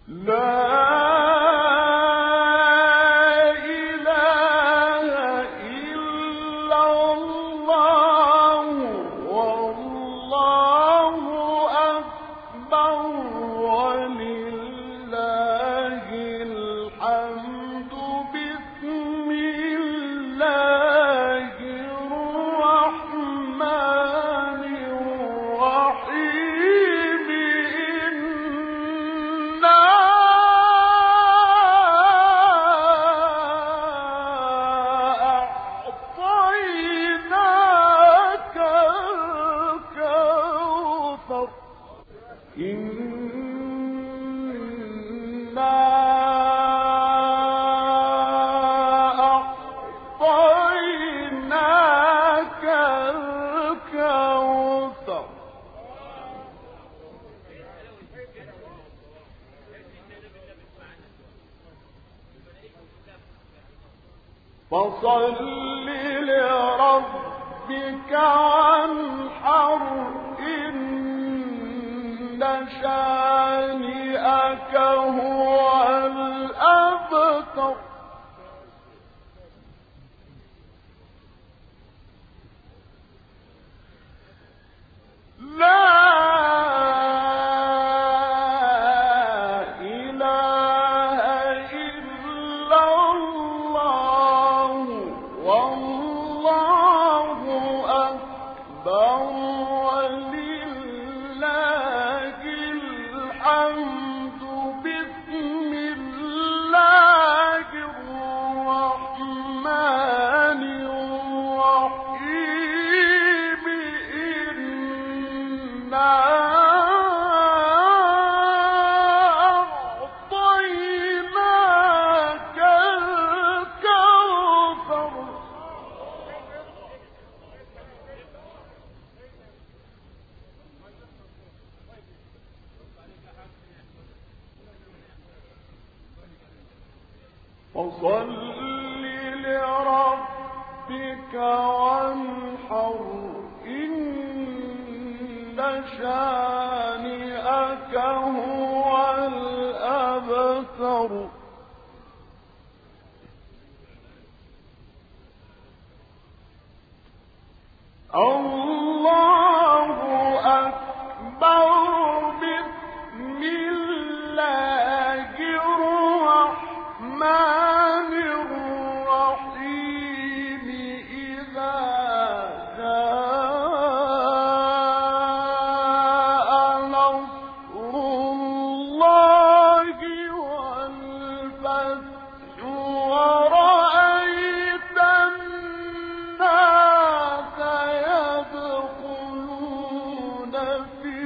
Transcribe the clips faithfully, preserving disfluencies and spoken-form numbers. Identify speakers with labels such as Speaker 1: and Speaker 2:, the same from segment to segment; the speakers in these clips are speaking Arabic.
Speaker 1: فصل لربك وانحر إن شانئك هو الأبتر لا فصل لربك وانحر إن شانئك هو الأبتر الله أكبر بسم الله الرحمن الرحيم إذا جاء نصر الله والفتح ورأيت الناس يدخلون في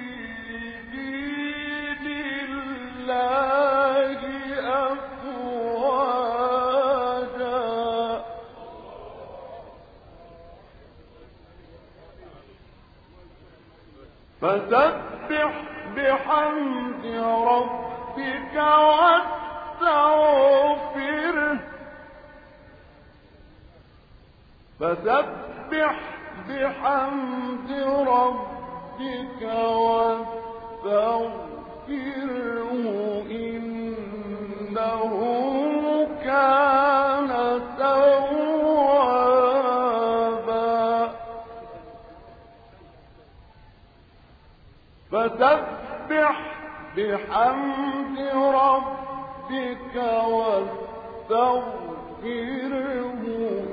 Speaker 1: دين الله أفواجا فسبح بحمد ربك واستغفره فسبح بحمد ربك واستغفره إنه كان توابا فسبح بحمد ربك واستغفره